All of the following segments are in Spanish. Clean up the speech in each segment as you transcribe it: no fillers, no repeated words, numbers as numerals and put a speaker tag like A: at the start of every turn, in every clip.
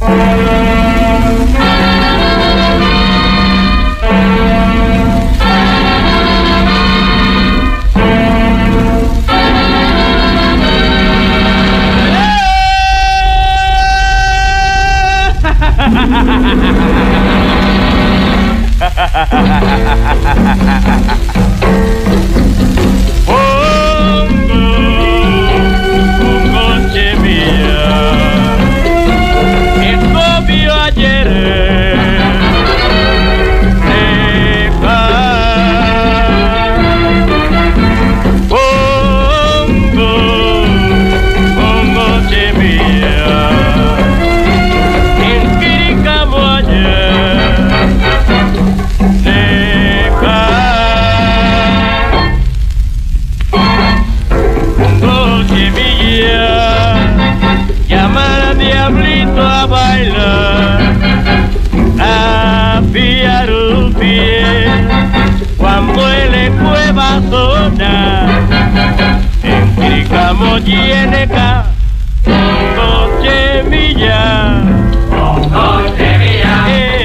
A: Yeneca, Congo Chemilla, Congo Chemilla,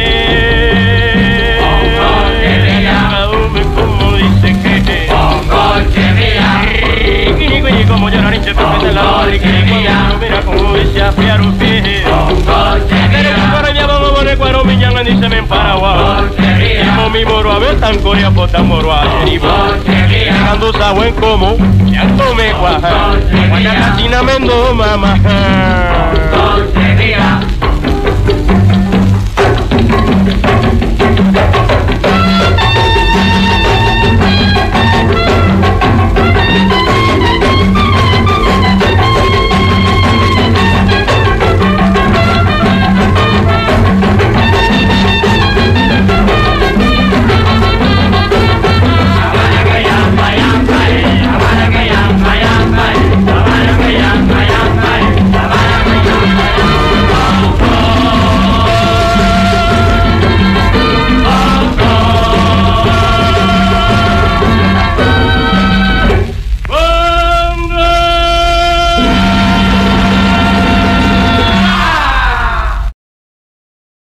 A: Congo Chemilla, como dice que Congo Chemilla, y como yo no he de la Chemilla, mira como dice a fiar un pie, Congo Chemilla, para allá vamos a poner cuero millán, dice me en Paraguay, como mi moro a ver tan corea pota moro a llegando sa buen como, ya tome guaja, guaca cachina mendo mamá.